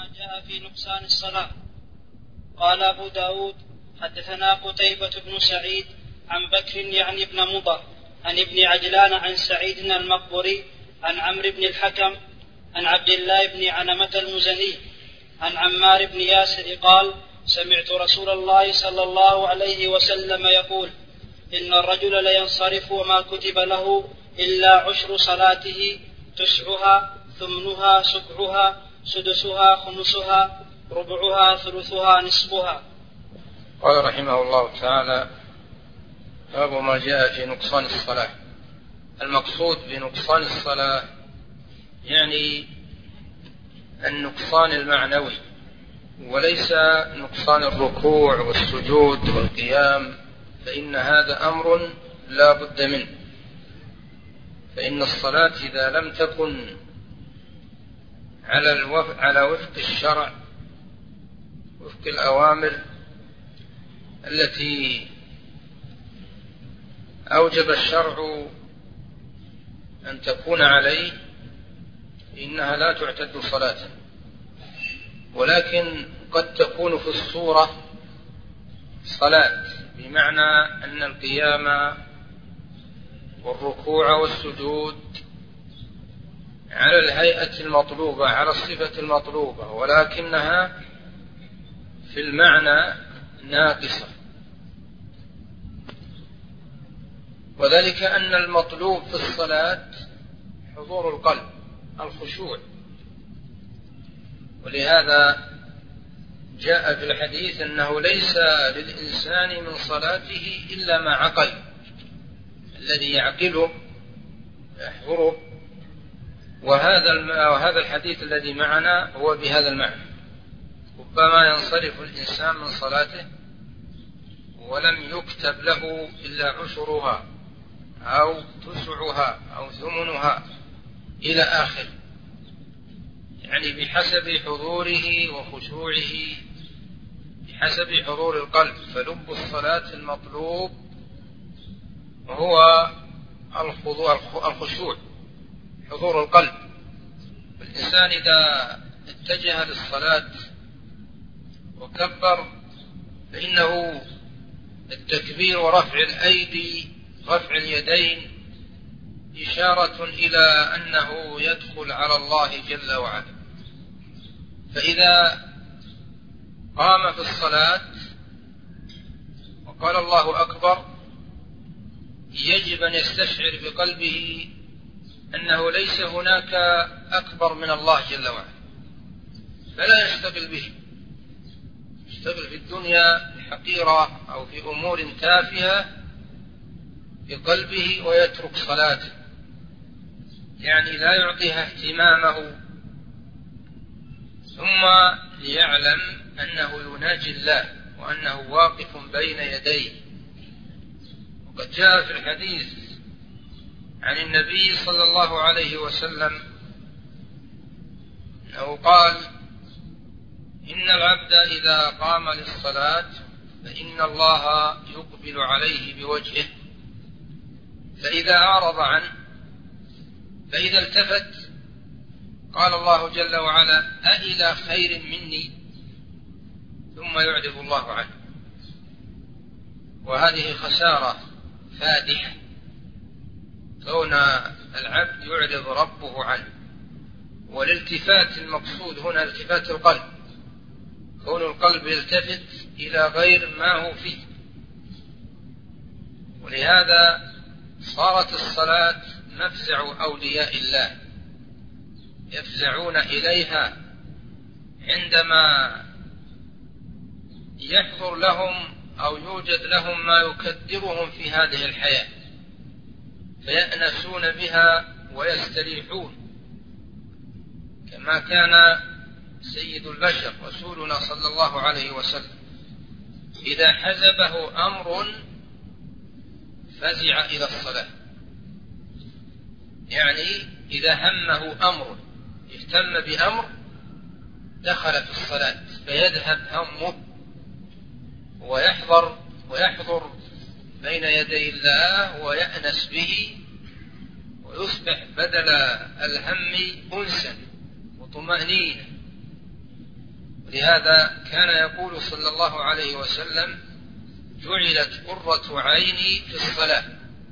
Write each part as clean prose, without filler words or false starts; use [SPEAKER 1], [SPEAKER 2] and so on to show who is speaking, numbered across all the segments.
[SPEAKER 1] جاء في نقصان الصلاة. قال أبو داود حدثنا قتيبة بن سعيد عن بكر يعني ابن مضر عن ابن عجلان عن سعيد المقبري عن عمرو بن الحكم عن عبد الله بن عنمة المزني عن عمار بن ياسر قال سمعت رسول الله صلى الله عليه وسلم يقول إن الرجل لينصرف وما كتب له إلا عشر صلاته تسعها ثمنها سبعها سدسها خمسها ربعها ثلثها نصفها.
[SPEAKER 2] قال رحمه الله تعالى باب ما جاء في نقصان الصلاة. المقصود بنقصان الصلاة يعني النقصان المعنوي وليس نقصان الركوع والسجود والقيام، فإن هذا أمر لا بد منه. فإن الصلاة إذا لم تكن على وفق الشرع وفق الأوامر التي أوجب الشرع أن تكون عليه إنها لا تعتد صلاة، ولكن قد تكون في الصورة صلاة، بمعنى أن القيام والركوع والسجود على الهيئة المطلوبة على الصفة المطلوبة، ولكنها في المعنى ناقصة. وذلك أن المطلوب في الصلاة حضور القلب الخشوع، ولهذا جاء في الحديث أنه ليس للإنسان من صلاته إلا ما عقل، الذي يعقله يحضره. وهذا الحديث الذي معنا هو بهذا المعنى. ربما ينصرف الإنسان من صلاته ولم يكتب له إلا عشرها أو تسعها أو ثمنها إلى آخر، يعني بحسب حضوره وخشوعه، بحسب حضور القلب. فلب الصلاة المطلوب هو الخشوع، حضور القلب. الإنسان إذا اتجه للصلاة وكبر فإنه التكبير ورفع الأيدي رفع اليدين إشارة إلى أنه يدخل على الله جل وعلا. فإذا قام في الصلاة وقال الله أكبر يجب أن يستشعر بقلبه أنه ليس هناك أكبر من الله جل وعلا، فلا يشتغل به، يشتغل في الدنيا الحقيرة أو في أمور تافهة بقلبه ويترك صلاته، يعني لا يعطيها اهتمامه، ثم ليعلم أنه يناجي الله وأنه واقف بين يديه. وقد جاء في الحديث عن النبي صلى الله عليه وسلم أنه قال إن العبد إذا قام للصلاة فإن الله يقبل عليه بوجهه، فإذا أعرض عنه فإذا التفت قال الله جل وعلا أإلى خير مني، ثم يعرض الله عنه. وهذه خسارة فادحة، كون العبد يعرض ربه عنه. والالتفات المقصود هنا التفات القلب، كون القلب يلتفت إلى غير ما هو فيه. ولهذا صارت الصلاة مفزع أولياء الله، يفزعون إليها عندما يحضر لهم أو يوجد لهم ما يكدرهم في هذه الحياة، فيأنسون بها ويستريحون، كما كان سيد البشر رسولنا صلى الله عليه وسلم إذا حزبه أمر فزع إلى الصلاة، يعني إذا همه أمر اهتم بأمر دخل في الصلاة فيذهب همه ويحضر بين يدي الله ويأنس به، ويصبح بدل الهم أنسا وطمأنينة. لهذا كان يقول صلى الله عليه وسلم: جعلت قرة عيني في الصلاة.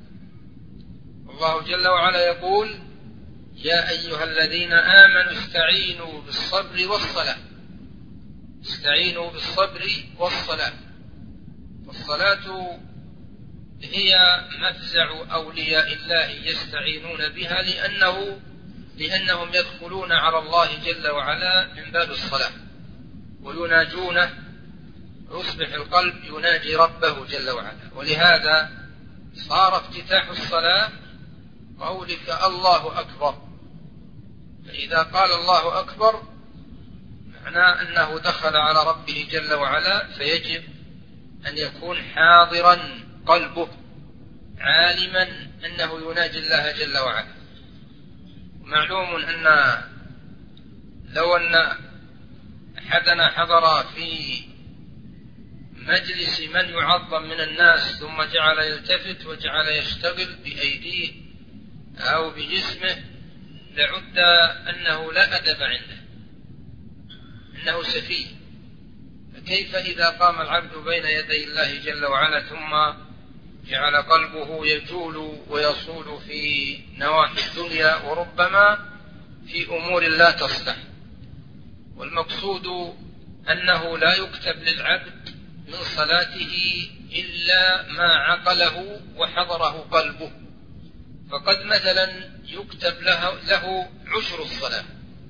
[SPEAKER 2] الله جل وعلا يقول: يا أيها الذين آمنوا استعينوا بالصبر والصلاة. استعينوا بالصبر والصلاة. والصلاة هي مفزع أولياء الله يستعينون بها لأنهم يدخلون على الله جل وعلا من باب الصلاة ويناجونه، يصبح القلب يناجي ربه جل وعلا. ولهذا صار افتتاح الصلاة قولك الله أكبر. فإذا قال الله أكبر معناه أنه دخل على ربه جل وعلا، فيجب أن يكون حاضرا قلبه عالما أنه يناجي الله جل وعلا. معلوم أن لو أن أحدنا حضر في مجلس من يعظم من الناس ثم جعل يلتفت وجعل يشتغل بأيديه أو بجسمه لعد أنه لا أدب عنده، أنه سفيه. فكيف إذا قام العبد بين يدي الله جل وعلا ثم جعل قلبه يجول ويصول في نواحي الدنيا وربما في أمور لا تصلح. والمقصود أنه لا يكتب للعبد من صلاته إلا ما عقله وحضره قلبه. فقد مثلا يكتب له 10 الصلاة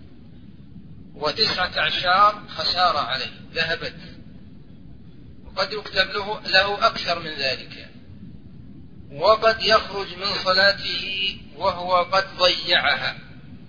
[SPEAKER 2] و19 خسارة عليه ذهبت، وقد يكتب له أكثر من ذلك، وقد يخرج من صلاته وهو قد ضيعها،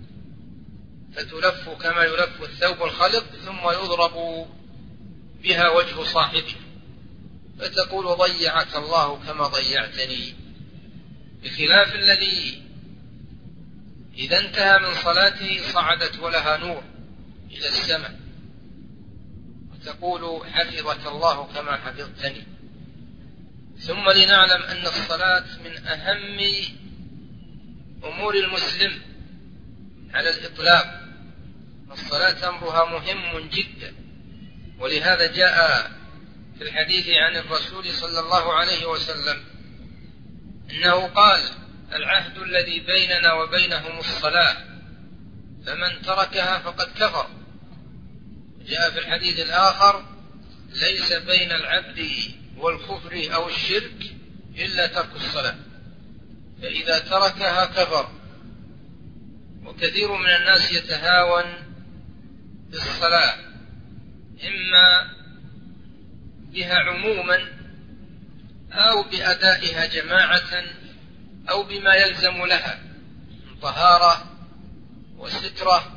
[SPEAKER 2] فتلف كما يلف الثوب الخلق ثم يضرب بها وجه صاحبه، فتقول ضيعك الله كما ضيعتني. بخلاف الذي إذا انتهى من صلاته صعدت ولها نور إلى السماء وتقول حفظك الله كما حفظتني. ثم لنعلم أن الصلاة من أهم أمور المسلم على الإطلاق. الصلاة أمرها مهم جدا، ولهذا جاء في الحديث عن الرسول صلى الله عليه وسلم إنه قال: العهد الذي بيننا وبينهم الصلاة، فمن تركها فقد كفر. جاء في الحديث الآخر: ليس بين العبد والكفر أو الشرك إلا ترك الصلاة، فإذا تركها كفر. وكثير من الناس يتهاون بالصلاة، إما بها عموما أو بأدائها جماعة أو بما يلزم لها من طهارة وسترة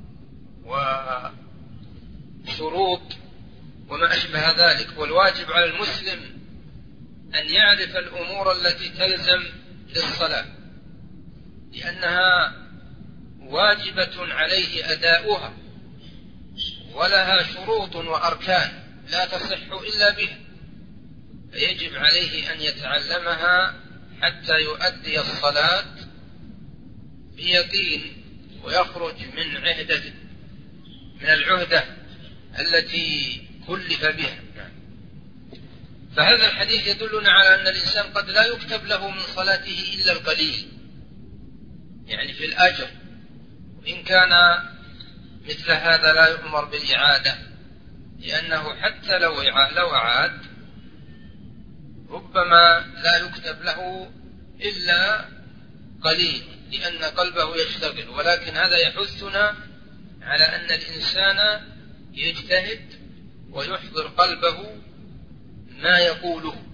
[SPEAKER 2] وشروط وما أشبه ذلك. والواجب على المسلم أن يعرف الأمور التي تلزم للصلاة، لأنها واجبة عليه أداؤها، ولها شروط وأركان لا تصح إلا بها، فيجب عليه أن يتعلمها حتى يؤدي الصلاة بيقين ويخرج من العهدة التي كلف بها. فهذا الحديث يدلنا على أن الإنسان قد لا يكتب له من صلاته إلا القليل، يعني في الأجر، وإن كان مثل هذا لا يؤمر بالإعادة، لأنه حتى لو أعاد ربما لا يكتب له إلا قليل لأن قلبه يشتغل. ولكن هذا يحثنا على أن الإنسان يجتهد ويحضر قلبه ما يقوله،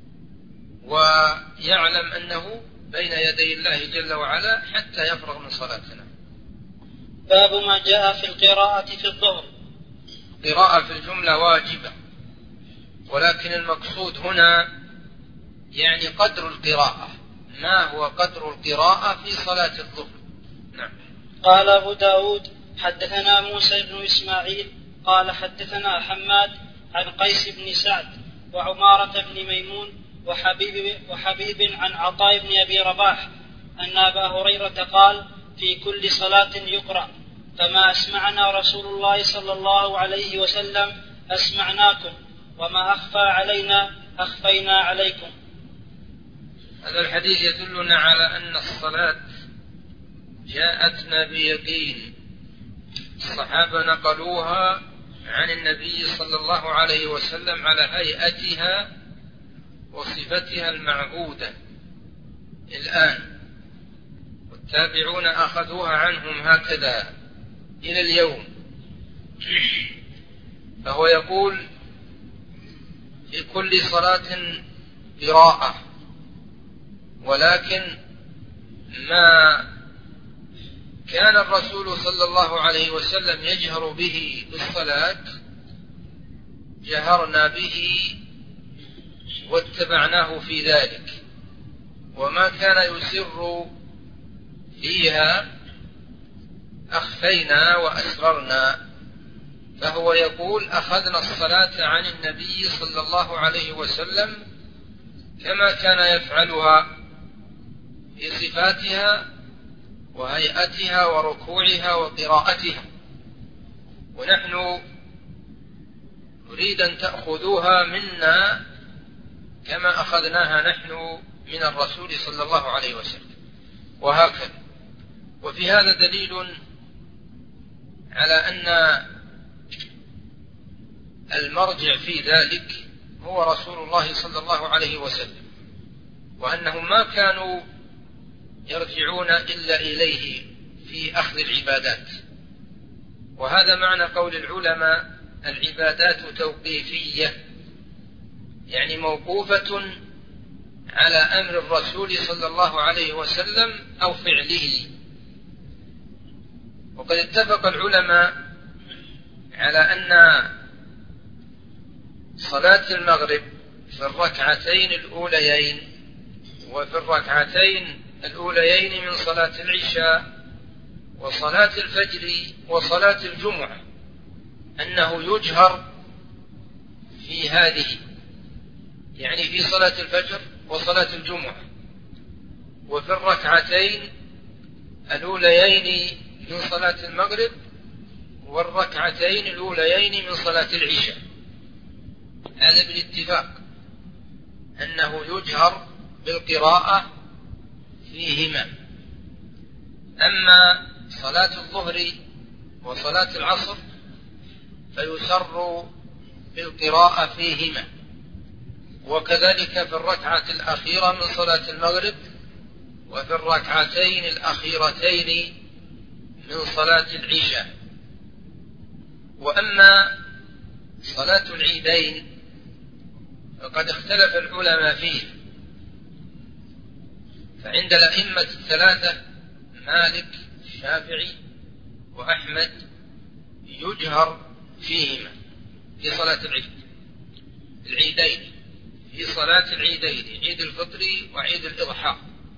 [SPEAKER 2] ويعلم أنه بين يدي الله جل وعلا حتى يفرغ من صلاتنا.
[SPEAKER 1] باب ما جاء في القراءة في الظهر.
[SPEAKER 2] قراءة في الجملة واجبة، ولكن المقصود هنا يعني قدر القراءة. ما هو قدر القراءة في صلاة الظهر؟ نعم.
[SPEAKER 1] قال أبو داود: حدثنا موسى بن إسماعيل قال حدثنا حماد عن قيس بن سعد وعمارة بن ميمون وحبيب عن عطاء بن أبي رباح أن أبا هريرة قال: في كل صلاة يقرأ فما أسمعنا رسول الله صلى الله عليه وسلم أسمعناكم، وما أخفى علينا أخفينا عليكم.
[SPEAKER 2] هذا الحديث يدلنا على أن الصلاة جاءتنا بيقين، الصحابة نقلوها عن النبي صلى الله عليه وسلم على هيئتها وصفتها المعهودة الآن، والتابعون أخذوها عنهم هكذا إلى اليوم. فهو يقول في كل صلاة قراءة، ولكن ما كان الرسول صلى الله عليه وسلم يجهر به بالصلاة جهرنا به واتبعناه في ذلك، وما كان يسر فيها أخفينا وأسررنا. فهو يقول أخذنا الصلاة عن النبي صلى الله عليه وسلم كما كان يفعلها في صفاتها وهيئتها وركوعها وقراءتها، ونحن نريد أن تأخذوها منا كما أخذناها نحن من الرسول صلى الله عليه وسلم، وهكذا. وفي هذا دليل على أن المرجع في ذلك هو رسول الله صلى الله عليه وسلم، وأنهم ما كانوا يرجعون إلا إليه في أخذ العبادات. وهذا معنى قول العلماء العبادات توقيفية، يعني موقوفة على أمر الرسول صلى الله عليه وسلم أو فعله. وقد اتفق العلماء على أن صلاة المغرب في الركعتين الأوليين وفي الركعتين الأوليين من صلاة العشاء وصلاة الفجر وصلاة الجمعة أنه يجهر في هذه، يعني في صلاة الفجر وصلاة الجمعة، وفي الركعتين الأوليين من صلاة المغرب والركعتين الأوليين من صلاة العشاء. هذا بالاتفاق أنه يجهر بالقراءة فيهما. أما صلاة الظهر وصلاة العصر فيسر بالقراءة فيهما، وكذلك في الركعة الأخيرة من صلاة المغرب وفي الركعتين الأخيرتين من صلاة العشاء. وأما صلاة العيدين فقد اختلف العلماء فيه، فعند الأئمة الثلاثة مالك الشافعي وأحمد يجهر فيهما في صلاة العيدين، في صلاة العيدين، عيد الفطر وعيد الإضحى.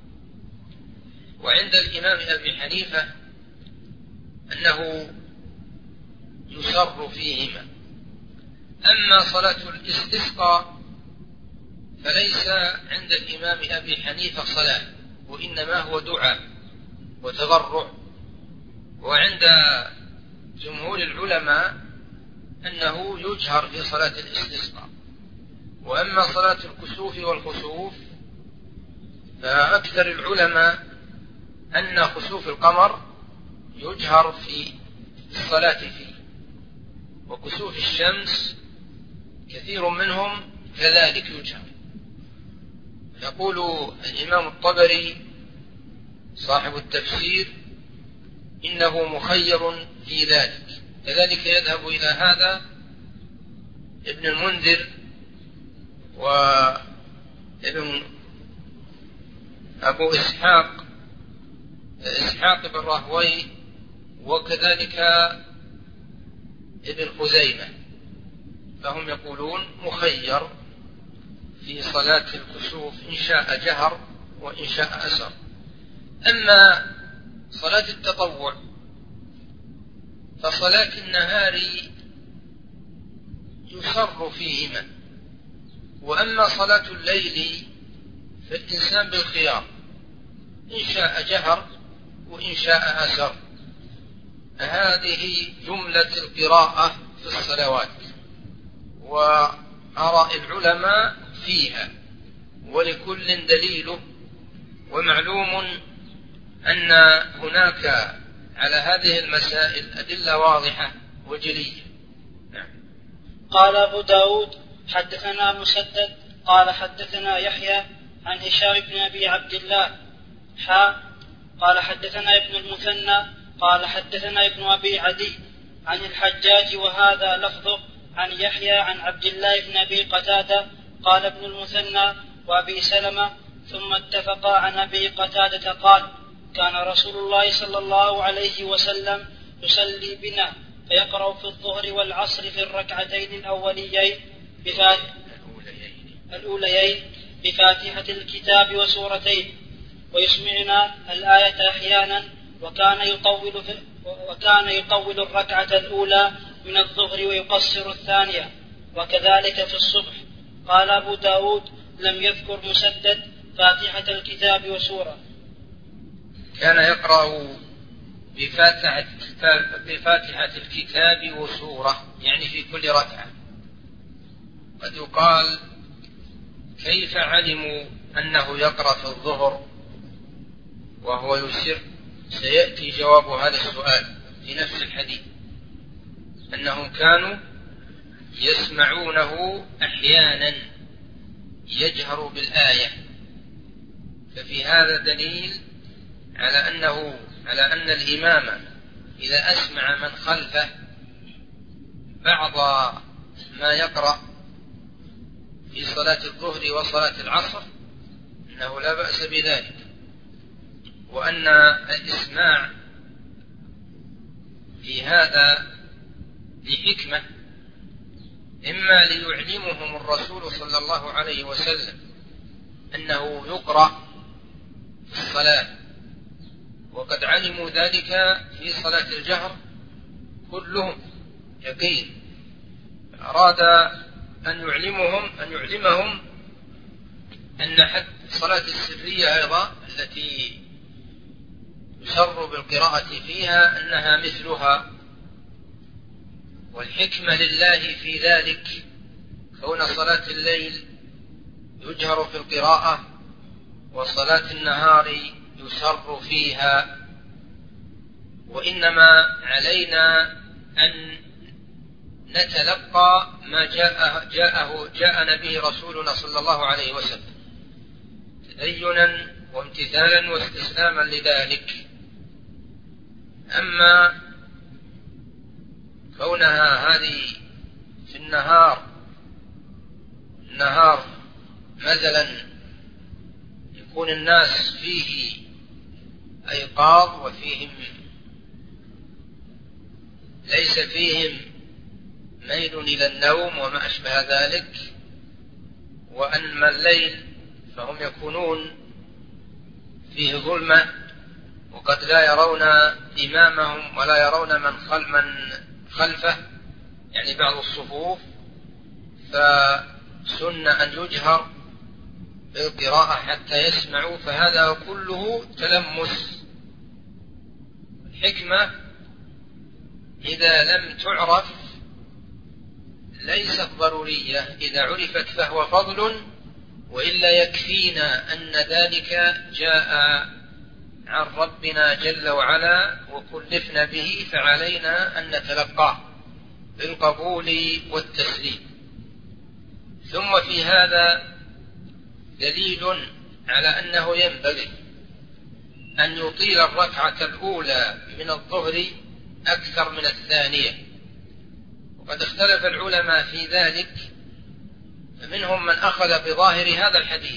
[SPEAKER 2] وعند الإمام أبي حنيفة أنه يسر فيهما. أما صلاة الاستسقاء فليس عند الإمام أبي حنيفة صلاة، وإنما هو دعاء وتضرع. وعند جمهور العلماء أنه يجهر في صلاة الاستسقاء. وأما صلاة الكسوف والخسوف فأكثر العلماء أن خسوف القمر يجهر في الصلاة فيه، وكسوف الشمس كثير منهم كذلك يجهر. يقول الإمام الطبري صاحب التفسير إنه مخير في ذلك، كذلك يذهب إلى هذا ابن المنذر وابن أبو إسحاق بن راهويه، وكذلك ابن خزيمة، فهم يقولون مخير في صلاة الكسوف إن شاء جهر وإن شاء أسر. أما صلاة التطوع فصلاة النهار يسر فيهما، وأما صلاة الليل فالإنسان بالخيار إن شاء جهر وإن شاء أسر. هذه جملة القراءة في الصلوات وآراء العلماء فيها، ولكل دليله، ومعلوم أن هناك على هذه المسائل أدلة واضحة وجلية. نعم.
[SPEAKER 1] قال أبو داود حدثنا مسدد قال حدثنا يحيى عن هشام بن أبي عبد الله قال حدثنا ابن المثنى قال حدثنا ابن أبي عدي عن الحجاج وهذا لفظه عن يحيى عن عبد الله بن أبي قتادة قال ابن المثنى وأبي سلمة ثم اتفقا عن أبي قتادة قال كان رسول الله صلى الله عليه وسلم يصلي بنا فيقرأ في الظهر والعصر في الركعتين الأوليين بفاتحة الكتاب وسورتين، ويسمعنا الآية أحيانا، وكان يطول الركعة الأولى من الظهر ويقصر الثانية، وكذلك في الصبح. قال أبو داود لم يذكر مسدد فاتحة الكتاب وسورة.
[SPEAKER 2] كان يقرأ بفاتحة الكتاب وسورة، يعني في كل ركعة. قد يقال كيف علموا أنه يقرأ في الظهر وهو يسر؟ سيأتي جواب هذا السؤال في نفس الحديث، أنهم كانوا يسمعونه أحيانا يجهر بالآية، ففي هذا دليل على أن الإمام إذا أسمع من خلفه بعض ما يقرأ في صلاة الظهر وصلاة العصر أنه لا بأس بذلك، وأن الإسماع في هذا لحكمة، إما ليعلمهم الرسول صلى الله عليه وسلم أنه يقرأ في الصلاة، وقد علموا ذلك في صلاة الجهر كلهم يقين، أراد أن يعلمهم أن حتى الصلاة السرية أيضا التي يسر بالقراءة فيها أنها مثلها، والحكمة لله في ذلك كون صلاة الليل يجهر في القراءة وصلاة النهار يسر فيها، وإنما علينا أن نتلقى ما جاءنا به رسولنا صلى الله عليه وسلم تدينا وامتثالا واستسلاما لذلك. أما كونها هذه في النهار مثلا يكون الناس فيه أيقاظ وفيهم ليس فيهم ميل إلى النوم وما أشبه ذلك، وأما الليل فهم يكونون فيه ظلمة وقد لا يرون إمامهم ولا يرون من خلفه، يعني بعض الصفوف، فسن أن يجهر بالقراءة حتى يسمعوا، فهذا كله تلمس. الحكمة إذا لم تعرف ليست ضرورية، إذا عرفت فهو فضل، وإلا يكفينا أن ذلك جاء عن ربنا جل وعلا وكلفنا به، فعلينا أن نتلقاه بالقبول والتسليم. ثم في هذا دليل على أنه ينبغي أن يطيل الركعة الأولى من الظهر أكثر من الثانية، وقد اختلف العلماء في ذلك، فمنهم من أخذ بظاهر هذا الحديث،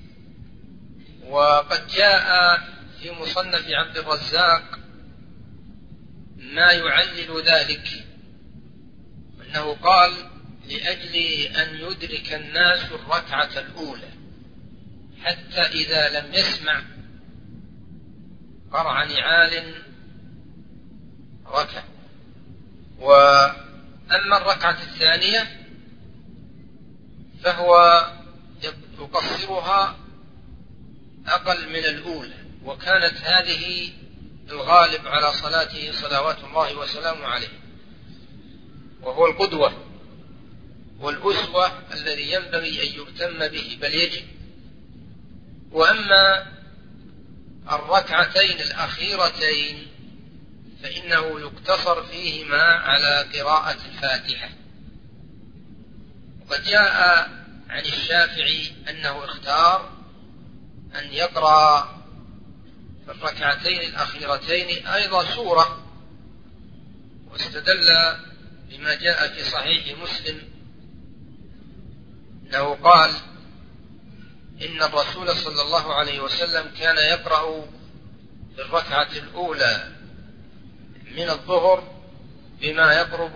[SPEAKER 2] وقد جاء في مصنف عبد الرزاق ما يعلل ذلك، أنه قال لأجل أن يدرك الناس الركعة الأولى حتى إذا لم يسمع قرع نعال ركع. وأما الركعة الثانية فهو يقصرها أقل من الأولى، وكانت هذه الغالب على صلاته صلوات الله وسلامه عليه، وهو القدوة والأسوة الذي ينبغي أن يهتم به بل يجب. وأما الركعتين الأخيرتين فإنه يقتصر فيهما على قراءة الفاتحة. وقد جاء عن الشافعي أنه اختار أن يقرأ في الركعتين الأخيرتين أيضا سورة، واستدل بما جاء في صحيح مسلم أنه قال إن الرسول صلى الله عليه وسلم كان يقرأ في الركعة الأولى من الظهر بما يقرب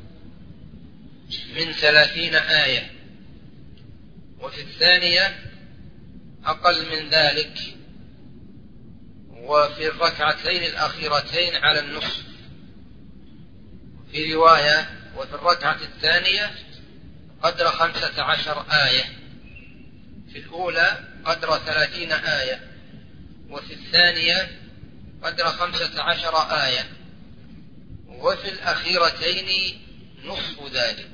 [SPEAKER 2] من 30 آية، وفي الثانية أقل من ذلك، وفي الركعتين الأخيرتين على النصف. في رواية وفي الركعة الثانية قدر 15 آية، في الأولى قدر 30 آية، وفي الثانية قدر 15 آية، وفي الأخيرتين نصف ذلك.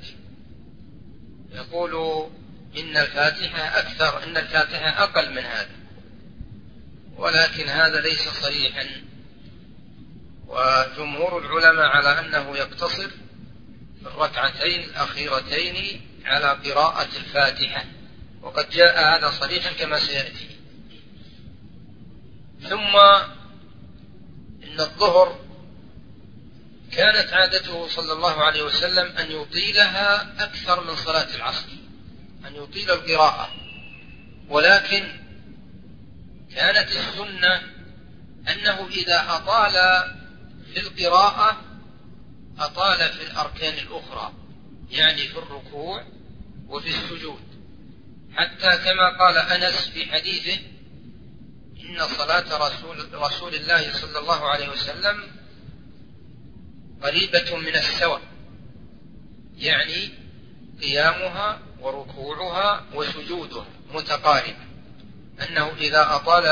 [SPEAKER 2] يقول إن الفاتحة أكثر، إن الفاتحة أقل من هذا، ولكن هذا ليس صريحا، وجمهور العلماء على أنه يقتصر في الركعتين الأخيرتين على قراءة الفاتحة، وقد جاء هذا صريحا كما سيأتي. ثم إن الظهر كانت عادته صلى الله عليه وسلم أن يطيلها أكثر من صلاة العصر، أن يطيل القراءة، ولكن كانت السنة أنه إذا أطال في القراءة أطال في الأركان الأخرى، يعني في الركوع وفي السجود، حتى كما قال أنس في حديثه إن صلاة رسول الله صلى الله عليه وسلم قريبة من السواء، يعني قيامها وركوعها وسجودها متقارب، أنه إذا أطال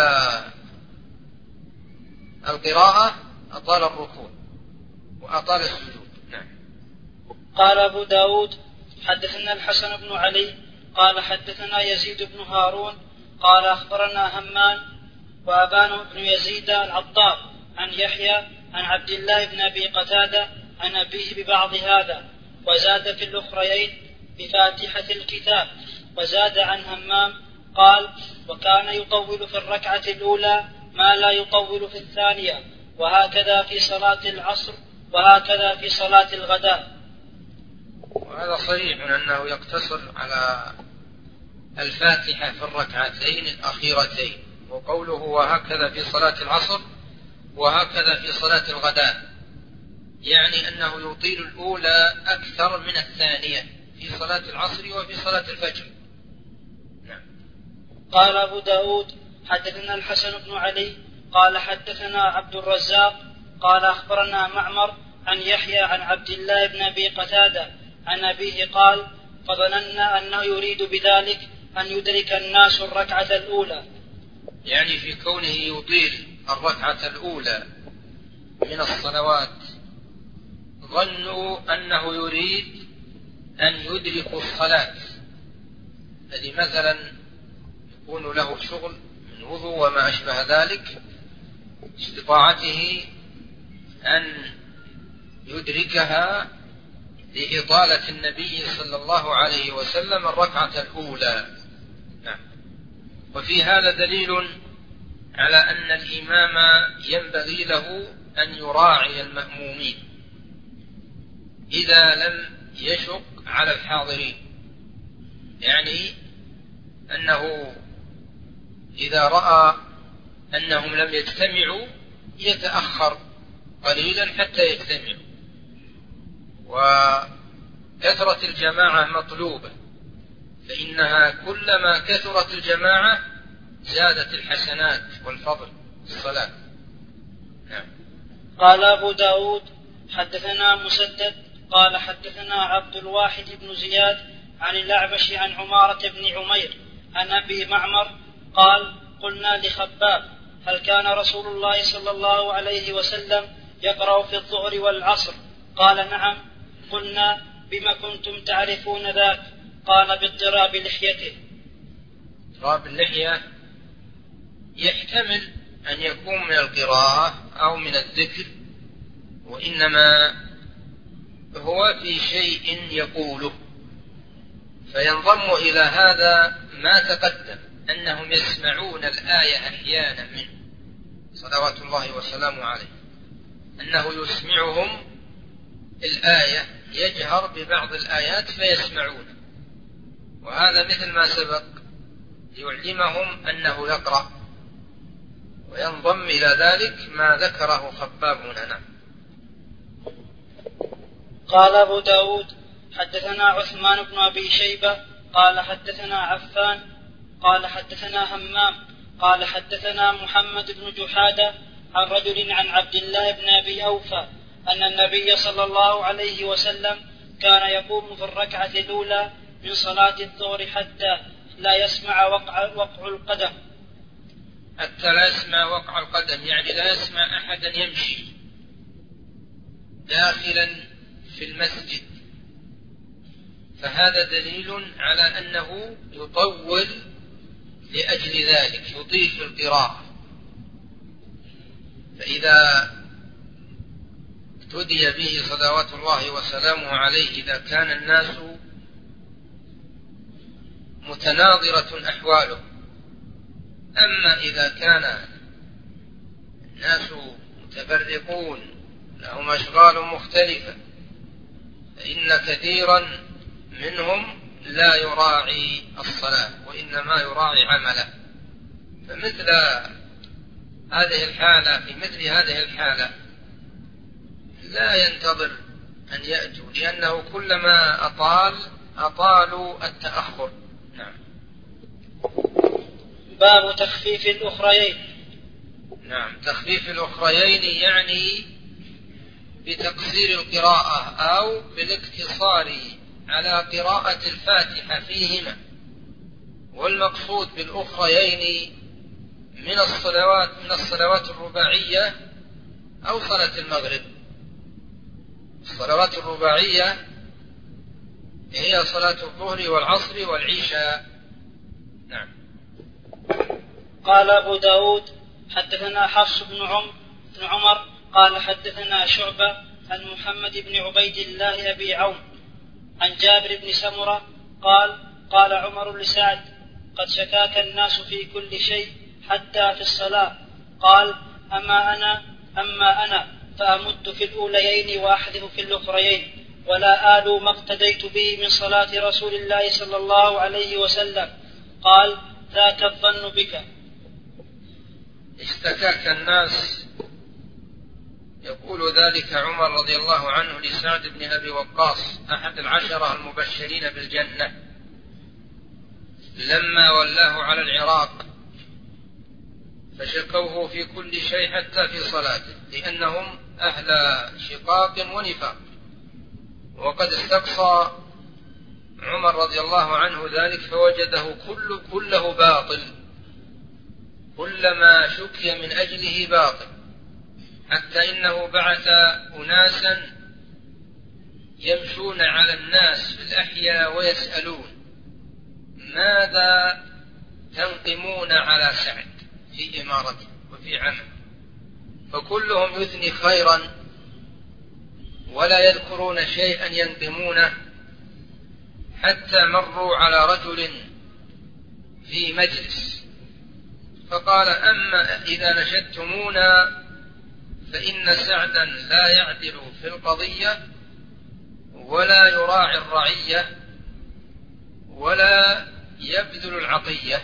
[SPEAKER 2] القراءة أطال الركوع وأطال السجود. نعم.
[SPEAKER 1] قال أبو داود حدثنا الحسن بن علي قال حدثنا يزيد بن هارون قال أخبرنا همام وأبان بن يزيد العطار عن يحيى عن عبد الله بن أبي قتادة عن أبيه ببعض هذا، وزاد في الأخريين بفاتحة الكتاب. وزاد عن همام قال وكان يطول في الركعة الأولى ما لا يطول في الثانية، وهكذا في صلاة العصر وهكذا في صلاة الغداء.
[SPEAKER 2] وهذا صريح أنه يقتصر على الفاتحة في الركعتين الأخيرتين، وقوله وهكذا في صلاة العصر وهكذا في صلاة الغداء يعني أنه يطيل الأولى أكثر من الثانية في صلاة العصر وفي صلاة الفجر. نعم.
[SPEAKER 1] قال أبو داود حدثنا الحسن بن علي قال حدثنا عبد الرزاق قال أخبرنا معمر عن يحيى عن عبد الله بن أبي قتادة عن أبيه قال فظننا أنه يريد بذلك أن يدرك الناس الركعة الأولى،
[SPEAKER 2] يعني في كونه يطيل الركعة الأولى من الصلوات ظنوا أنه يريد أن يدرك الصلاة، الذي مثلا يكون له شغل من وضوء وما أشبه ذلك، استطاعته أن يدركها لإطالة النبي صلى الله عليه وسلم الركعة الأولى. نعم. وفي هذا دليل على أن الإمام ينبغي له أن يراعي المأمومين إذا لم يشق على الحاضرين، يعني أنه إذا رأى أنهم لم يجتمعوا يتأخر قليلا حتى يجتمعوا. وكثرة الجماعة مطلوبة، فإنها كلما كثرت الجماعة زادت الحسنات والفضل في الصلاة. نعم.
[SPEAKER 1] قال أبو داود حدثنا مسدد قال حدثنا عبد الواحد بن زياد عن الأعمش عن عمارة بن عمير عن أبي معمر قال قلنا لخباب هل كان رسول الله صلى الله عليه وسلم يقرأ في الظهر والعصر؟ قال نعم. قلنا بما كنتم تعرفون ذاك؟ قال باضطراب لحيته.
[SPEAKER 2] اضطراب اللحية يحتمل أن يكون من القراءة أو من الذكر، وإنما هو في شيء يقوله، فينضم إلى هذا ما تقدم أنهم يسمعون الآية أحيانا منه صلوات الله وسلامه عليه، أنه يسمعهم الآية، يجهر ببعض الآيات فيسمعون، وهذا مثل ما سبق يعلمهم أنه يقرأ، وينضم إلى ذلك ما ذكره خباب هنا. نعم.
[SPEAKER 1] قال أبو داود حدثنا عثمان بن أبي شيبة قال حدثنا عفان قال حدثنا همام قال حدثنا محمد بن جحادة عن رجل عن عبد الله بن أبي أوفى أن النبي صلى الله عليه وسلم كان يقوم في الركعة الأولى من صلاة الظهر حتى لا يسمع وقع القدم.
[SPEAKER 2] حتى لا يسمع وقع القدم يعني لا يسمع أحدا يمشي داخلا في المسجد، فهذا دليل على أنه يطول لأجل ذلك، يطيل في القراءة. فإذا ابتدي به صلوات الله وسلامه عليه إذا كان الناس متناظرة أحواله، أما إذا كان الناس متفرقون لهم أشغال مختلفة فإن كثيرا منهم لا يراعي الصلاة وإنما يراعي عمله. فمثل هذه الحالة في مثل هذه الحالة لا ينتظر أن يأتوا، لأنه كلما أطالوا التأخر. نعم.
[SPEAKER 1] باب تخفيف الأخريين.
[SPEAKER 2] نعم، تخفيف الأخريين يعني بتقصير القراءة أو بالاقتصار على قراءة الفاتحة فيهما، والمقصود بالأخريين من الصلوات الرباعية أو صلاة المغرب. الصلوات الرباعية هي صلاة الظهر والعصر والعشاء. نعم.
[SPEAKER 1] قال أبو داود حدثنا حفص بن عمر قال حدثنا شعبة عن محمد بن عبيد الله أبي عون عن جابر بن سمرة قال عمر لسعد قد شكاك الناس في كل شيء حتى في الصلاة. قال أما أنا فأمد في الأوليين وأحذف في الأخريين ولا آل ما اقتديت به من صلاة رسول الله صلى الله عليه وسلم. قال ذاك الظن بك.
[SPEAKER 2] اشتكاك الناس، يقول ذلك عمر رضي الله عنه لسعد بن أبي وقاص أحد العشرة المبشرين بالجنة لما ولاه على العراق، فشكوه في كل شيء حتى في صلاته لأنهم أهل شقاق ونفاق. وقد استقصى عمر رضي الله عنه ذلك فوجده كله باطل، كلما شكي من أجله باطل، حتى إنه بعث أناسا يمشون على الناس في الأحياء ويسألون ماذا تنقمون على سعد في إمارته وفي عمل، فكلهم يثني خيرا ولا يذكرون شيئا ينقمونه، حتى مروا على رجل في مجلس فقال أما إذا نشدتمونا فإن سعدا لا يعدل في القضية ولا يراعي الرعية ولا يبذل العطية.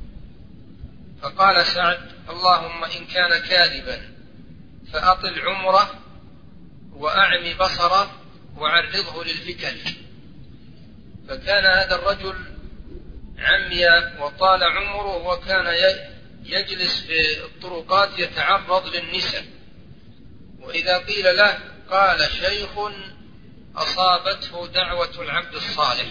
[SPEAKER 2] فقال سعد اللهم إن كان كاذبا فأطل عمره وأعمي بصره وعرضه للفتن. فكان هذا الرجل عمي وطال عمره وكان يجلس في الطرقات يتعرض للنساء، وإذا قيل له قال شيخ أصابته دعوة العبد الصالح.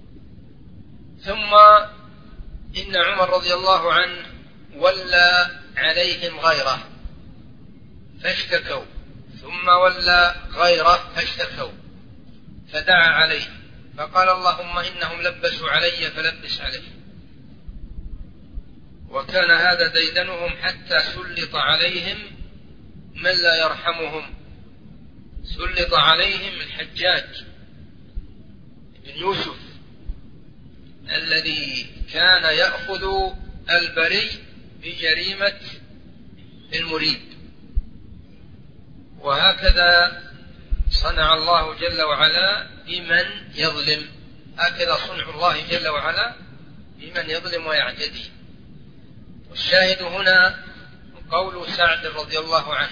[SPEAKER 2] ثم إن عمر رضي الله عنه ولى عليهم غيره فاشتكوا، ثم ولى غيره فاشتكوا، فدعا عليه فقال اللهم إنهم لبسوا علي فلبس عليه. وكان هذا ديدنهم حتى سلط عليهم من لا يرحمهم. سلط عليهم الحجاج بن يوسف الذي كان يأخذ البريء بجريمة المريد، وهكذا صنع الله جل وعلا بمن يظلم. هكذا صنع الله جل وعلا بمن يظلم ويعتدي. والشاهد هنا قول سعد رضي الله عنه: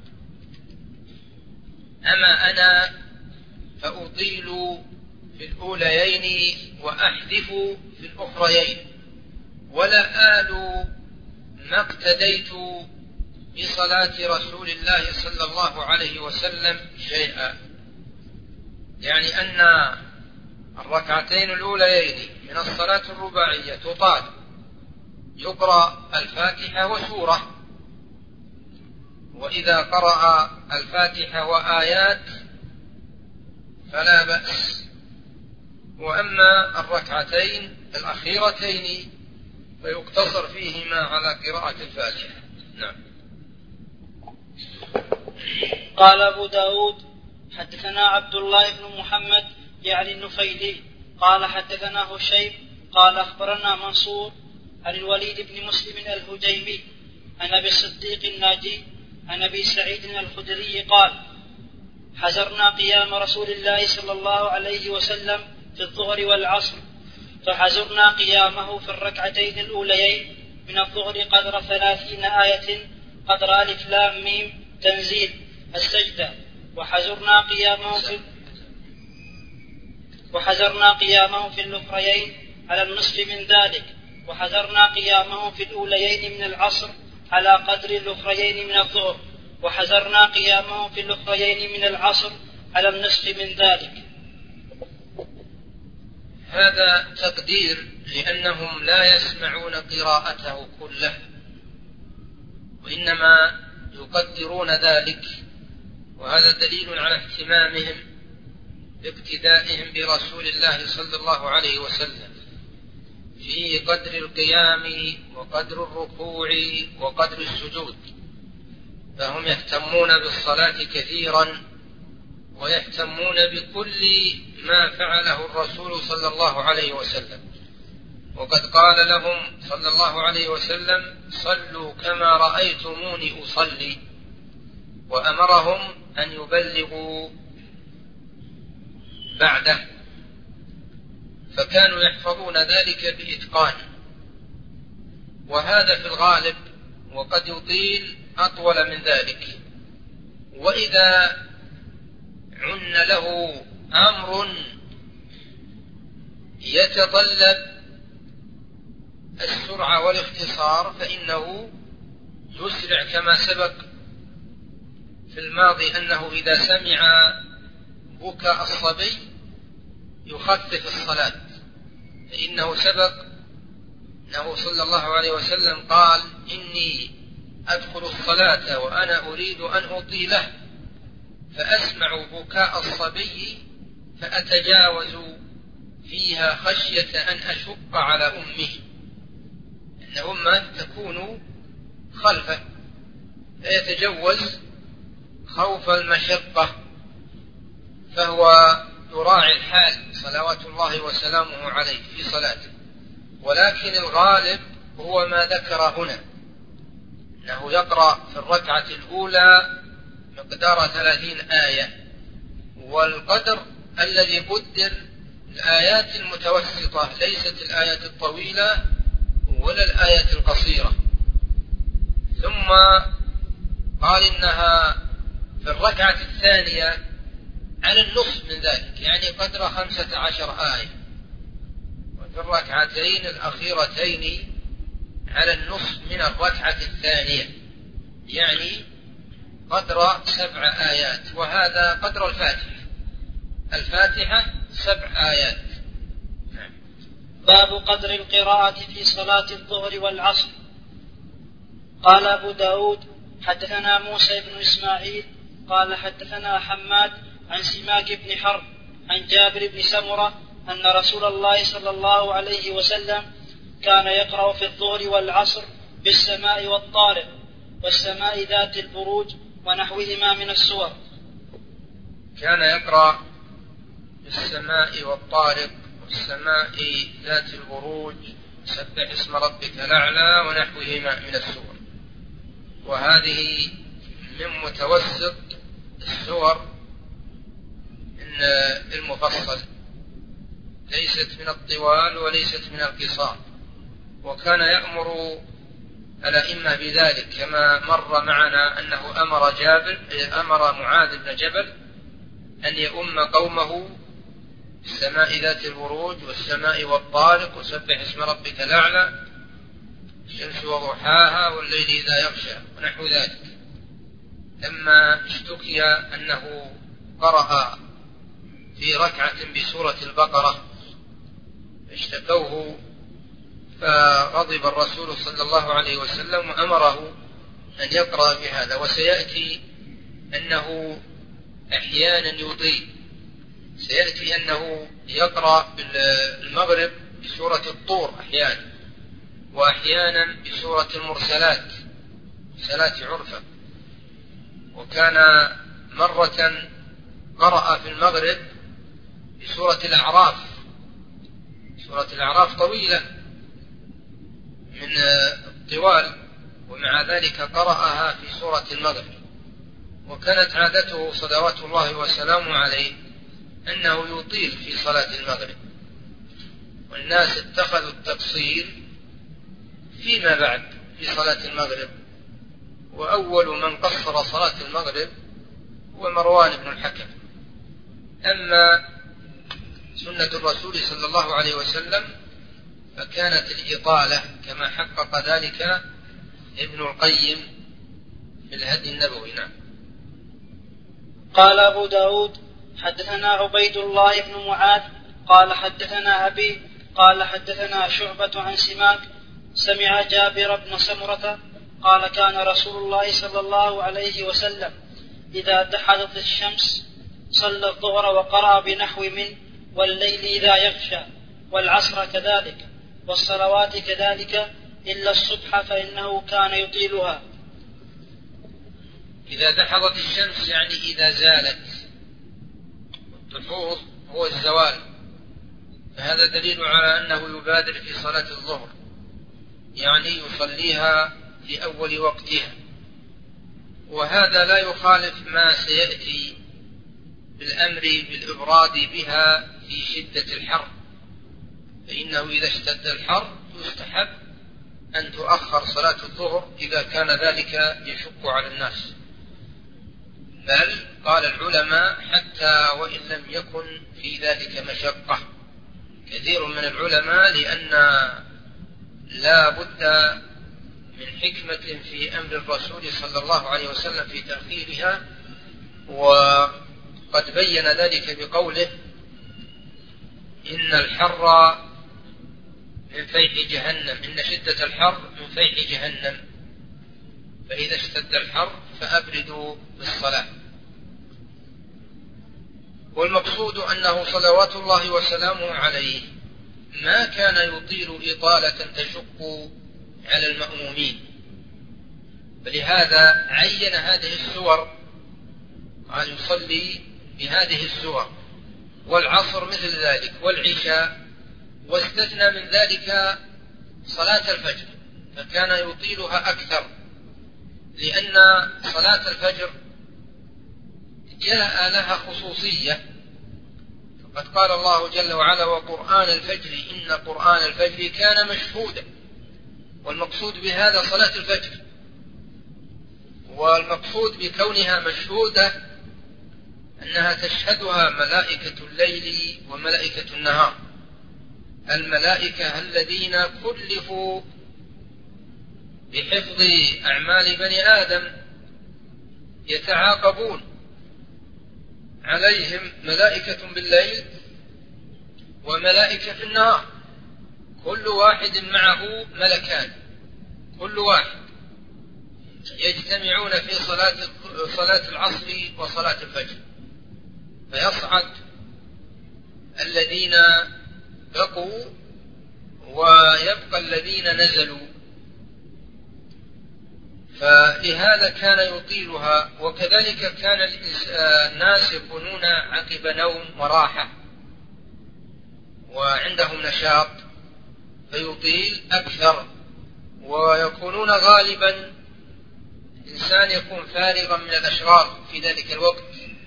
[SPEAKER 2] أما أنا فأطيل في الأوليين وأحذف في الأخريين، ولا آل ما اقتديت بصلاة رسول الله صلى الله عليه وسلم شيئا. يعني أن الركعتين الأوليين من الصلاة الرباعية تطال، يقرأ الفاتحة وسورة، وإذا قرأ الفاتحة وآيات فلا بأس. وأما الركعتين الأخيرتين فيقتصر فيهما على قراءة الفاتحة. نعم.
[SPEAKER 1] قال أبو داود: حدثنا عبد الله بن محمد يعني النفيلي قال حدثنا هشيم قال أخبرنا منصور عن الوليد بن مسلم الهجيمي عن أبي الصديق الناجي عن أبي سعيد الخدري قال: حزرنا قيام رسول الله صلى الله عليه وسلم في الظهر والعصر، فحزرنا قيامه في الركعتين الأوليين من الظهر قدر 30 آية قدر ألف لام ميم تنزيل السجدة، وحزرنا قيامه في الأخريين على النصف من ذلك، وحزرنا قيامه في الأوليين من العصر على قدر الأخريين من الظهر، وحزرنا قيامه في الأخريين من العصر على النصف من ذلك.
[SPEAKER 2] هذا تقدير لأنهم لا يسمعون قراءته كله، وإنما يقدرون ذلك، وهذا دليل على اهتمامهم باقتدائهم برسول الله صلى الله عليه وسلم في قدر القيام وقدر الركوع وقدر السجود. فهم يهتمون بالصلاة كثيرا، ويهتمون بكل ما فعله الرسول صلى الله عليه وسلم. وقد قال لهم صلى الله عليه وسلم: صلوا كما رأيتموني أصلي، وأمرهم أن يبلغوا بعده، فكانوا يحفظون ذلك بإتقان. وهذا في الغالب، وقد يطيل أطول من ذلك. وإذا عن له أمر يتطلب السرعة والاختصار فإنه يسرع، كما سبق في الماضي أنه إذا سمع بكاء الصبي يخفف الصلاة، فإنه سبق أنه صلى الله عليه وسلم قال: إني أدخل الصلاة وأنا أريد أن أطيله، فأسمع بكاء الصبي فأتجاوز فيها خشية أن أشق على أمه، أن أمه تكون خلفه فيتجوز خوف المشقة، فهو يراعي الحال صلوات الله وسلامه عليه في صلاته. ولكن الغالب هو ما ذكر هنا، أنه يقرأ في الركعة الأولى مقدار 30 آية، والقدر الذي قدر الآيات المتوسطة، ليست الآيات الطويلة ولا الآيات القصيرة. ثم قال إنها في الركعة الثانية على النصف من ذلك، يعني قدر 15 آية، وفي الركعتين الأخيرتين على النصف من الركعة الثانية، يعني قدر 7 آيات، وهذا قدر الفاتحة 7 آيات.
[SPEAKER 1] باب قدر القراءة في صلاة الظهر والعصر. قال أبو داود حدثنا موسى بن إسماعيل قال حدثنا حماد عن سماك بن حرب عن جابر بن سمرة أن رسول الله صلى الله عليه وسلم كان يقرأ في الظهر والعصر بالسماء والطارق والسماء ذات البروج ونحوهما من السور.
[SPEAKER 2] كان يقرأ بالسماء والطارق والسماء ذات البروج سبح اسم ربك الأعلى ونحوهما من السور، وهذه من متوسط السور المفصل، ليست من الطوال وليست من القصار. وكان يأمر الأئمة بذلك كما مر معنا أنه أمر معاذ بن جبل أن يؤم قومه السماء ذات البروج والسماء والطارق وسبح اسم ربك الأعلى الشمس وضحاها والليل إذا يغشى ونحو ذلك. لما اشتكي أنه قرأ في ركعة بسورة البقرة اشتكوه، فغضب الرسول صلى الله عليه وسلم وأمره أن يقرأ بهذا. وسيأتي أنه أحيانا يطيل، سيأتي أنه يقرأ بالمغرب بسورة الطور أحيانا، وأحيانا بسورة المرسلات مرسلات عرفة. وكان مرة قرأ في المغرب بسورة الأعراف. سورة الأعراف طويلة من الطوال، ومع ذلك قرأها في سورة المغرب. وكانت عادته صلوات الله وسلامه عليه أنه يطيل في صلاة المغرب، والناس اتخذوا التقصير فيما بعد في صلاة المغرب. وأول من قصر صلاة المغرب هو مروان بن الحكم. أما سنة الرسول صلى الله عليه وسلم فكانت الإطالة كما حقق ذلك ابن القيم في الهدي النبوي. نعم.
[SPEAKER 1] قال أبو داود حدثنا عبيد الله بن معاذ قال حدثنا أبي قال حدثنا شعبة عن سماك سمع جابر بن سمرة قال كان رسول الله صلى الله عليه وسلم إذا دحضت الشمس صلى الظهر وقرأ بنحو من والليل إذا يغشى والعصر كذلك والصلوات كذلك إلا الصبح فإنه كان يطيلها.
[SPEAKER 2] إذا دحضت الشمس يعني إذا زالت، الدحوض هو الزوال، فهذا دليل على أنه يبادر في صلاة الظهر، يعني يصليها في أول وقتها. وهذا لا يخالف ما سيأتي بالأمر بالإبراد بها في شدة الحر، فإنه إذا اشتد الحر يستحب أن تؤخر صلاة الظهر إذا كان ذلك يشق على الناس. بل قال العلماء حتى وإن لم يكن في ذلك مشقة، كثير من العلماء لأن لا بد من حكمة في أمر الرسول صلى الله عليه وسلم في تأخيرها، وقد بين ذلك بقوله إن الحر من فيح جهنم، إن شدة الحر من فيح جهنم، فإذا اشتد الحر فأبردوا بالصلاة. والمقصود أنه صلوات الله وسلامه عليه ما كان يطيل إطالة تشق على المأمومين، فلهذا عين هذه السور قال يصلي بهذه السور، والعصر مثل ذلك والعشاء، واستثنى من ذلك صلاة الفجر فكان يطيلها أكثر، لأن صلاة الفجر جاء لها خصوصية. فقد قال الله جل وعلا وقرآن الفجر إن قرآن الفجر كان مشهودا، والمقصود بهذا صلاة الفجر، والمقصود بكونها مشهودة أنها تشهدها ملائكة الليل وملائكة النهار. الملائكة الذين كلفوا بحفظ أعمال بني آدم يتعاقبون عليهم، ملائكة بالليل وملائكة في النهار، كل واحد معه ملكان، كل واحد يجتمعون في صلاة العصر وصلاة الفجر، فيصعد الذين بقوا ويبقى الذين نزلوا، فلهذا كان يطيلها. وكذلك كان الناس يكونون عقب نوم وراحة وعندهم نشاط فيطيل أكثر، ويكونون غالبا إنسان يكون فارغا من الأشغال في ذلك الوقت،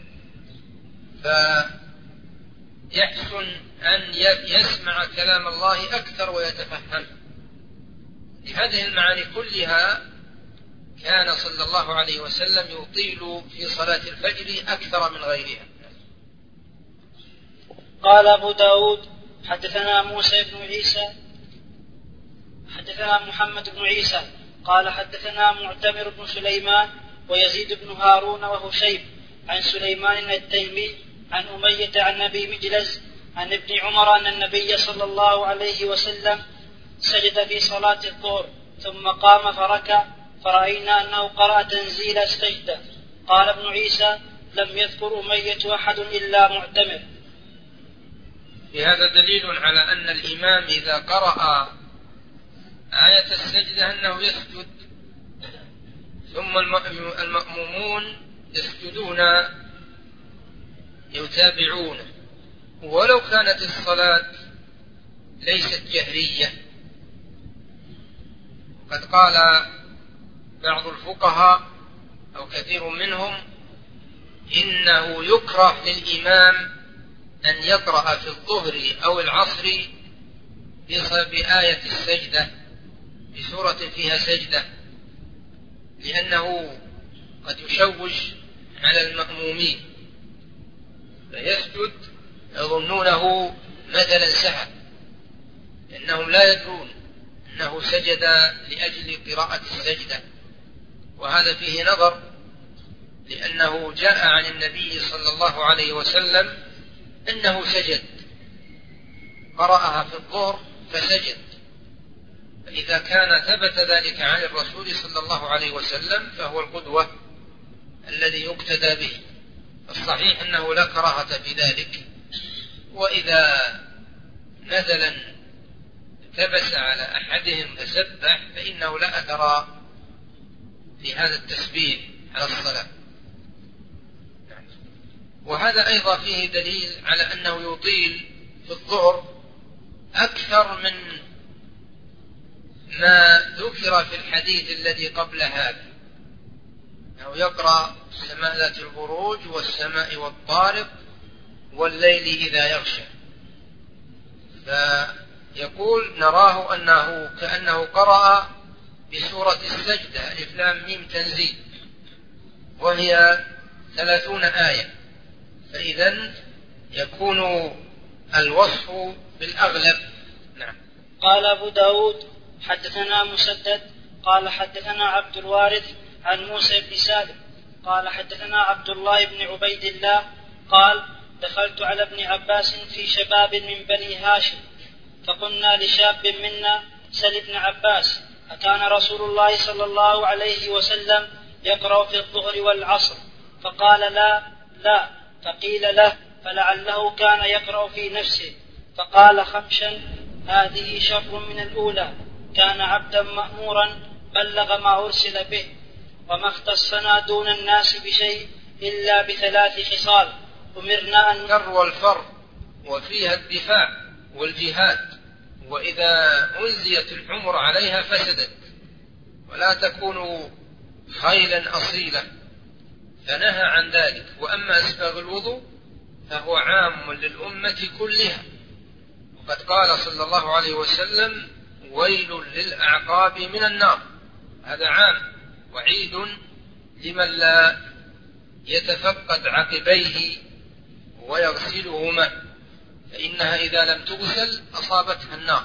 [SPEAKER 2] فيحسن أن يسمع كلام الله أكثر ويتفهم. لهذه المعاني كلها كان صلى الله عليه وسلم يطيل في صلاة الفجر أكثر من غيرها.
[SPEAKER 1] قال أبو داود حدثنا موسى بن عيسى حدثنا محمد بن عيسى قال حدثنا معتمر بن سليمان ويزيد بن هارون وهشيم عن سليمان التيمي عن أمية عن أبي مجلز عن ابن عمر أن النبي صلى الله عليه وسلم سجد في صلاة الظهر ثم قام فركع فرأينا أنه قرأ تنزيل السجدة. قال ابن عيسى لم يذكر أمية أحد إلا معتمر.
[SPEAKER 2] بهذا دليل على أن الإمام إذا قرأ آية السجدة أنه يسجد، ثم المأمومون يسجدون يتابعون، ولو كانت الصلاة ليست جهرية. قد قال بعض الفقهاء أو كثير منهم إنه يكره للإمام أن يقرأ في الظهر أو العصر بآية السجدة بسورة فيها سجدة، لأنه قد يشوش على المأمومين فيسجد يظنونه مثلا سهى، لأنهم لا يدرون أنه سجد لأجل قراءة السجدة. وهذا فيه نظر، لأنه جاء عن النبي صلى الله عليه وسلم أنه سجد، قرأها في الظهر فسجد، فإذا كان ثبت ذلك عن الرسول صلى الله عليه وسلم فهو القدوة الذي يقتدى به. الصحيح أنه لا كراهة في ذلك. وإذا مثلا التبس على أحدهم فسبح فإنه لا أثر في هذا التسبيح على الصلاة. وهذا أيضا فيه دليل على أنه يطيل في الظهر أكثر من ما ذكر في الحديث الذي قبل هذا، أنه يقرأ السماء ذات البروج والسماء والطارق والليل إذا يغشى، فيقول نراه أنه كأنه قرأ بسورة السجدة ألف لام ميم تنزيل، وهي 30 آية، فإذن يكون الوصف بالأغلب. نعم.
[SPEAKER 1] قال أبو داود حدثنا مسدد قال حدثنا عبد الوارث عن موسى بن سالم قال حدثنا عبد الله بن عبيد الله قال دخلت على ابن عباس في شباب من بني هاشم فقلنا لشاب منا سل ابن عباس أكان رسول الله صلى الله عليه وسلم يقرأ في الظهر والعصر؟ فقال لا. فقيل له فلعله كان يقرأ في نفسه، فقال خمشا هذه شر من الأولى، كان عبدا مأمورا بلغ ما أرسل به، وما اختصنا دون الناس بشيء إلا ب3 خصال أمرنا أن
[SPEAKER 2] الكر والفر وفيها الدفاع والجهاد، وإذا أنزيت الحمر عليها فسدت، ولا تكون خيلا أصيلا، فنهى عن ذلك. وأما أسباب الوضوء فهو عام للأمة كلها، وقد قال صلى الله عليه وسلم ويل للأعقاب من النار، هذا عام وعيد لمن لا يتفقد عقبيه ويغسلهما، فإنها إذا لم تغسل أصابتها النار.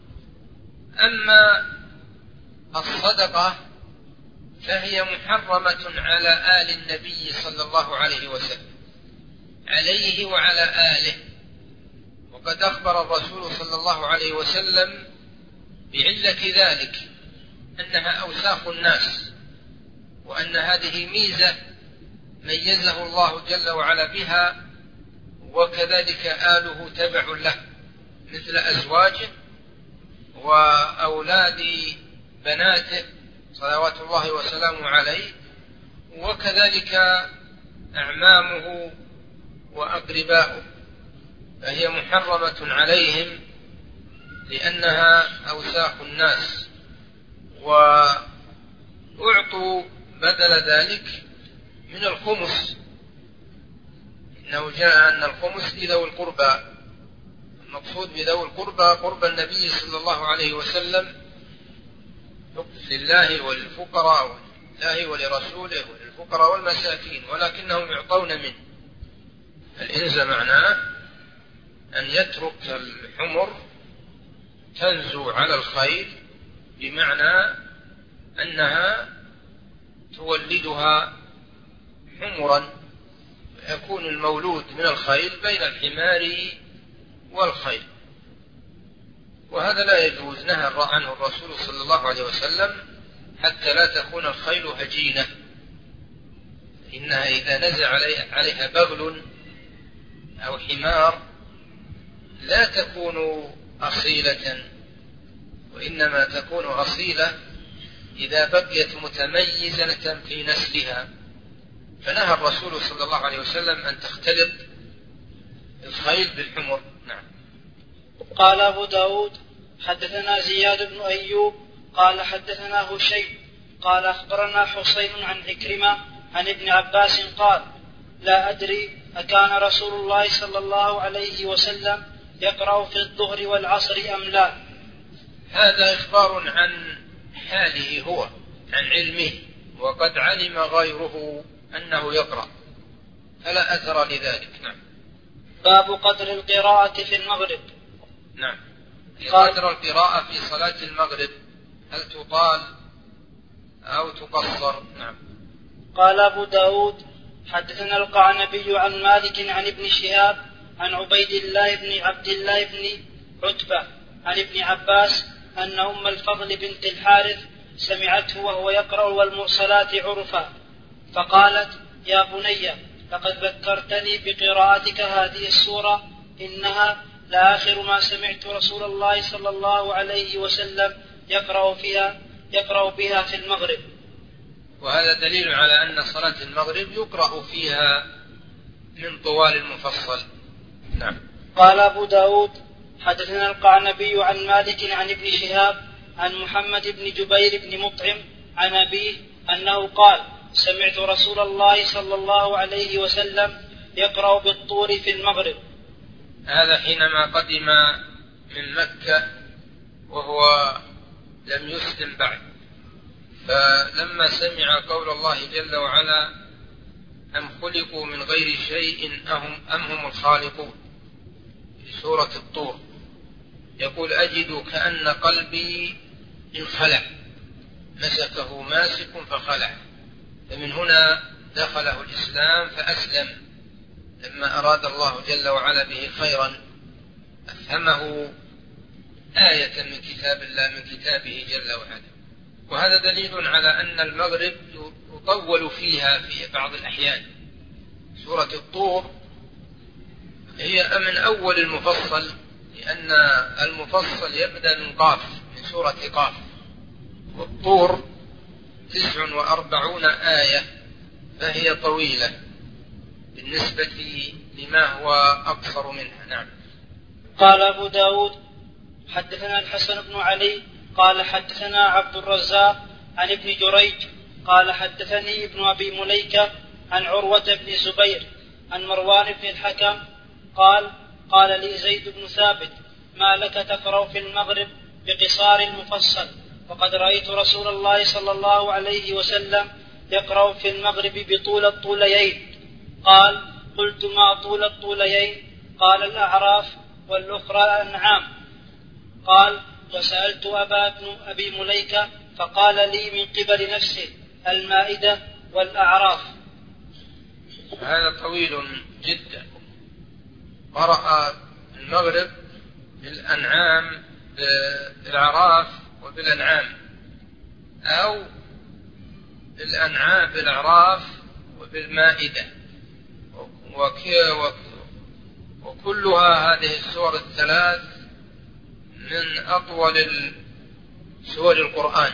[SPEAKER 2] أما الصدقة فهي محرمة على آل النبي صلى الله عليه وسلم، عليه وعلى آله، وقد أخبر الرسول صلى الله عليه وسلم بعلة ذلك أنها أوساخ الناس وأن هذه ميزة ميزه الله جل وعلا بها، وكذلك آله تبع له مثل أزواجه وأولاد بناته صلوات الله وسلامه عليه، وكذلك أعمامه وأقرباؤه، فهي محرمة عليهم لأنها أوساخ الناس، وأعطوا بدل ذلك من الخمس. إنه جاء أن الخمس لذوي القربى، المقصود بذوي القربى قرب النبي صلى الله عليه وسلم لله وللفقراء، ولله ولرسوله وللفقراء والمساكين، ولكنهم يعطون منه. الإنز معناه أن يترك الحمر تنزو على الخيل، بمعنى أنها تولدها حمرا، يكون المولود من الخيل بين الحمار والخيل، وهذا لا يجوز، نهى عنه الرسول صلى الله عليه وسلم حتى لا تكون الخيل هجينة، إنها إذا نزع عليها بغل أو حمار لا تكون أصيلة، وإنما تكون أصيلة إذا بقيت متميزة في نسلها، فنهى الرسول صلى الله عليه وسلم أن تختلط الخيل بالحمر. نعم.
[SPEAKER 1] قال أبو داود حدثنا زياد بن أيوب قال حدثنا هشيم قال أخبرنا حسين عن عكرمة عن ابن عباس قال لا أدري أكان رسول الله صلى الله عليه وسلم يقرأ في الظهر والعصر أم لا.
[SPEAKER 2] هذا إخبار عن حاله هو، عن علمه، وقد علم غيره أنه يقرأ، فلا أثر لذلك. نعم.
[SPEAKER 1] باب قدر القراءة في المغرب.
[SPEAKER 2] نعم. قدر القراءة في صلاة المغرب هل تطال أو تقصر؟ نعم.
[SPEAKER 1] قال أبو داود حدثنا القعنبي عن مالك عن ابن شهاب عن عبيد الله بن عبد الله بن عتبة عن ابن عباس أن أم الفضل بنت الحارث سمعته وهو يقرأ والمرسلات عرفا، فقالت يا بني لقد ذكرتني بقراءتك هذه السورة، إنها لآخر ما سمعت رسول الله صلى الله عليه وسلم يقرأ بها في المغرب.
[SPEAKER 2] وهذا دليل على أن صلاة المغرب يقرأ فيها من طوال المفصل. نعم.
[SPEAKER 1] قال أبو داود حدثنا القعنبي عن مالك عن ابن شهاب عن محمد بن جبير بن مطعم عن أبيه أنه قال سمعت رسول الله صلى الله عليه وسلم يقرأ بالطور في المغرب.
[SPEAKER 2] هذا حينما قدم من مكة وهو لم يسلم بعد، فلما سمع قول الله جل وعلا أم خلقوا من غير شيء أم هم الخالقون في سورة الطور، يقول أجد كأن قلبي انخلع، مسكه ماسك فخلع، فمن هنا دخله الإسلام فأسلم لما أراد الله جل وعلا به خيرا، أفهمه آية من كتاب الله من كتابه جل وعلا. وهذا دليل على أن المغرب يطول فيها في بعض الأحيان. سورة الطور هي من أول المفصل، لأن المفصل يبدأ من قاف، من سورة قاف، والطور 49 آية، فهي طويلة بالنسبة لما هو أقصر منها. نعم.
[SPEAKER 1] قال أبو داود حدثنا الحسن بن علي قال حدثنا عبد الرزاق عن ابن جريج قال حدثني ابن أبي مليكة عن عروة بن زبير عن مروان بن الحكم قال لي زيد بن ثابت ما لك تقرأ في المغرب بقصار المفصل، وقد رأيت رسول الله صلى الله عليه وسلم يقرأ في المغرب بطول الطوليين. قلت ما طول الطوليين؟ قال الأعراف والأخرى الأنعام. وسألت أبي مليكة فقال لي من قبل نفسه المائدة والأعراف.
[SPEAKER 2] هذا طويل جدا. قرأ المغرب بالأنعام بالأعراف وبالأنعام، أو بالأنعام بالأعراف وبالمائدة، وكلها هذه السور الثلاث من أطول سور القرآن،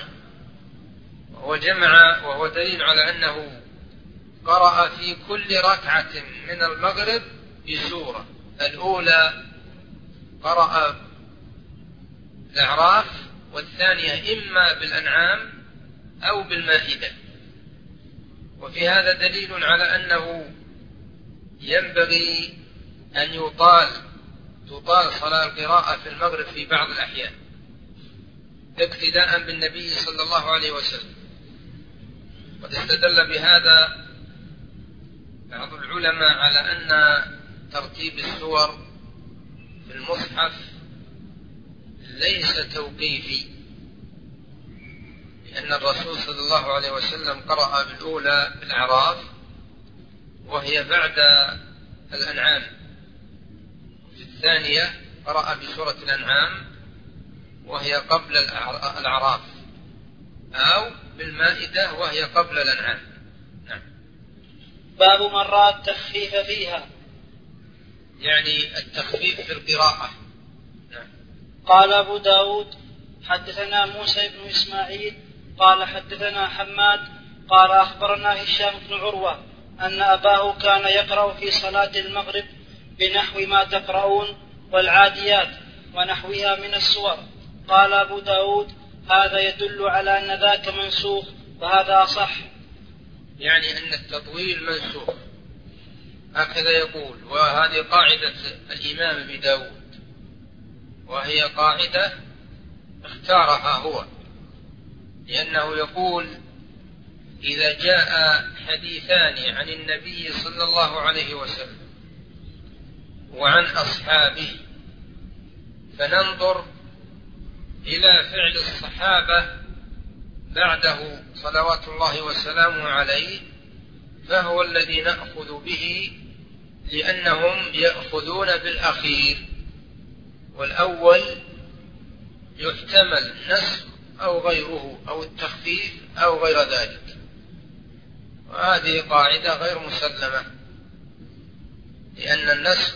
[SPEAKER 2] وهو دليل على أنه قرأ في كل ركعة من المغرب بسورة. الأولى قرأ الأعراف، والثانية إما بالأنعام أو بالمائدة. وفي هذا دليل على أنه ينبغي أن تطال صلاة القراءة في المغرب في بعض الأحيان اقتداء بالنبي صلى الله عليه وسلم. قد استدل بهذا بعض العلماء على أن ترتيب السور في المصحف ليس توقيفي، لأن الرسول صلى الله عليه وسلم قرأ بالأولى بالأعراف وهي بعد الأنعام، في الثانية قرأ بسورة الأنعام وهي قبل الأعراف، أو بالمائدة وهي قبل الأنعام. نعم.
[SPEAKER 1] باب من رأى التخفيف فيها،
[SPEAKER 2] يعني التخفيف في القراءة. نعم.
[SPEAKER 1] قال أبو داود حدثنا موسى بن إسماعيل قال حدثنا حماد قال أخبرنا هشام بن عروة أن أباه كان يقرأ في صلاة المغرب بنحو ما تقرؤون والعاديات ونحوها من السور. قال أبو داود هذا يدل على أن ذاك منسوخ وهذا أصح.
[SPEAKER 2] يعني أن التطويل منسوخ، هكذا يقول. وهذه قاعدة الإمام أبي داود، وهي قاعدة اختارها هو، لأنه يقول إذا جاء حديثان عن النبي صلى الله عليه وسلم وعن أصحابه فننظر إلى فعل الصحابة بعده صلوات الله وسلامه عليه، فهو الذي نأخذ به، لأنهم يأخذون بالأخير، والأول يحتمل نسخ أو غيره أو التخفيف أو غير ذلك. وهذه قاعدة غير مسلمة، لأن النسخ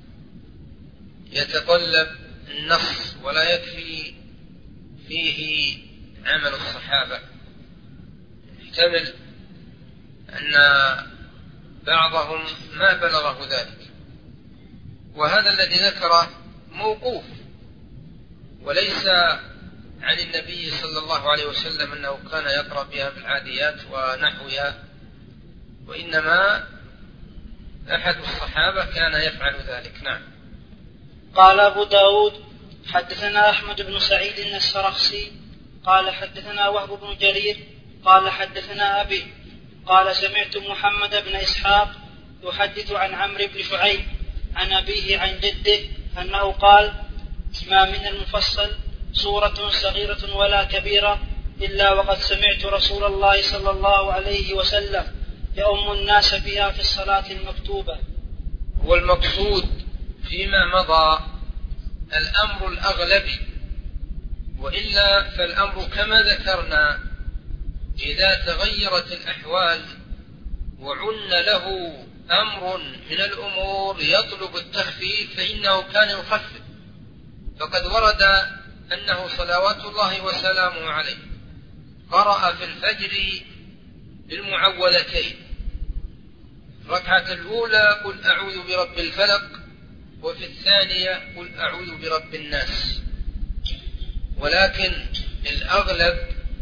[SPEAKER 2] يتطلب النص ولا يكفي فيه عمل الصحابة. يحتمل أن بعضهم ما بلغه ذلك، وهذا الذي ذكره موقوف وليس عن النبي صلى الله عليه وسلم أنه كان يقرأ بها بالعاديات ونحوها، وإنما أحد الصحابة كان يفعل ذلك. نعم.
[SPEAKER 1] قال أبو داود حدثنا أحمد بن سعيد السرخسي قال حدثنا وهب بن جرير قال حدثنا أبي قال سمعت محمد بن إسحاق يحدث عن عمرو بن شعيب عن أبيه عن جده أنه قال ما من المفصل سورة صغيرة ولا كبيرة إلا وقد سمعت رسول الله صلى الله عليه وسلم يؤم الناس بها في الصلاة المكتوبة.
[SPEAKER 2] والمقصود فيما مضى الأمر الأغلبي، وإلا فالأمر كما ذكرنا إذا تغيرت الأحوال وعن له أمر من الأمور يطلب التخفيف فإنه كان يخفف. فقد ورد أنه صلوات الله وسلامه عليه قرأ في الفجر بالمعوذتين، الركعة الأولى قل أعوذ برب الفلق، وفي الثانية قل أعوذ برب الناس. ولكن الأغلب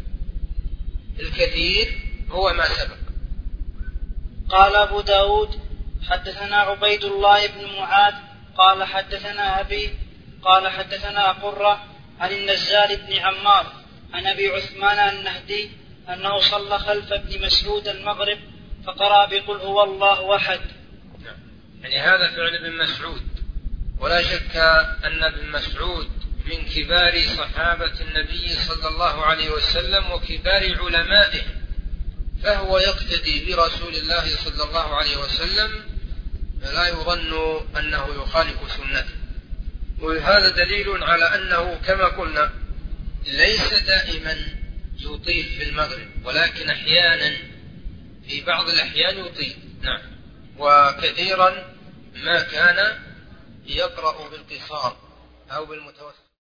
[SPEAKER 2] الكثير هو ما سبق.
[SPEAKER 1] قال أبو داود حدثنا عبيد الله بن معاذ قال حدثنا أبي قال حدثنا قرة عن النزال بن عمار عن أبي عثمان النهدي أنه صلى خلف ابن مسعود المغرب فقرأ بقل هو الله أحد.
[SPEAKER 2] يعني هذا فعل ابن مسعود، ولا شك أن ابن مسعود من كبار صحابة النبي صلى الله عليه وسلم وكبار علمائه، فهو يقتدي برسول الله صلى الله عليه وسلم، فلا يظن أنه يخالف سنته. وهذا دليل على أنه كما قلنا ليس دائما يطيل في المغرب، ولكن أحيانا في بعض الأحيان يطيل. نعم. وكثيرا ما كان يقرأ بالقصار أو بالمتوسط.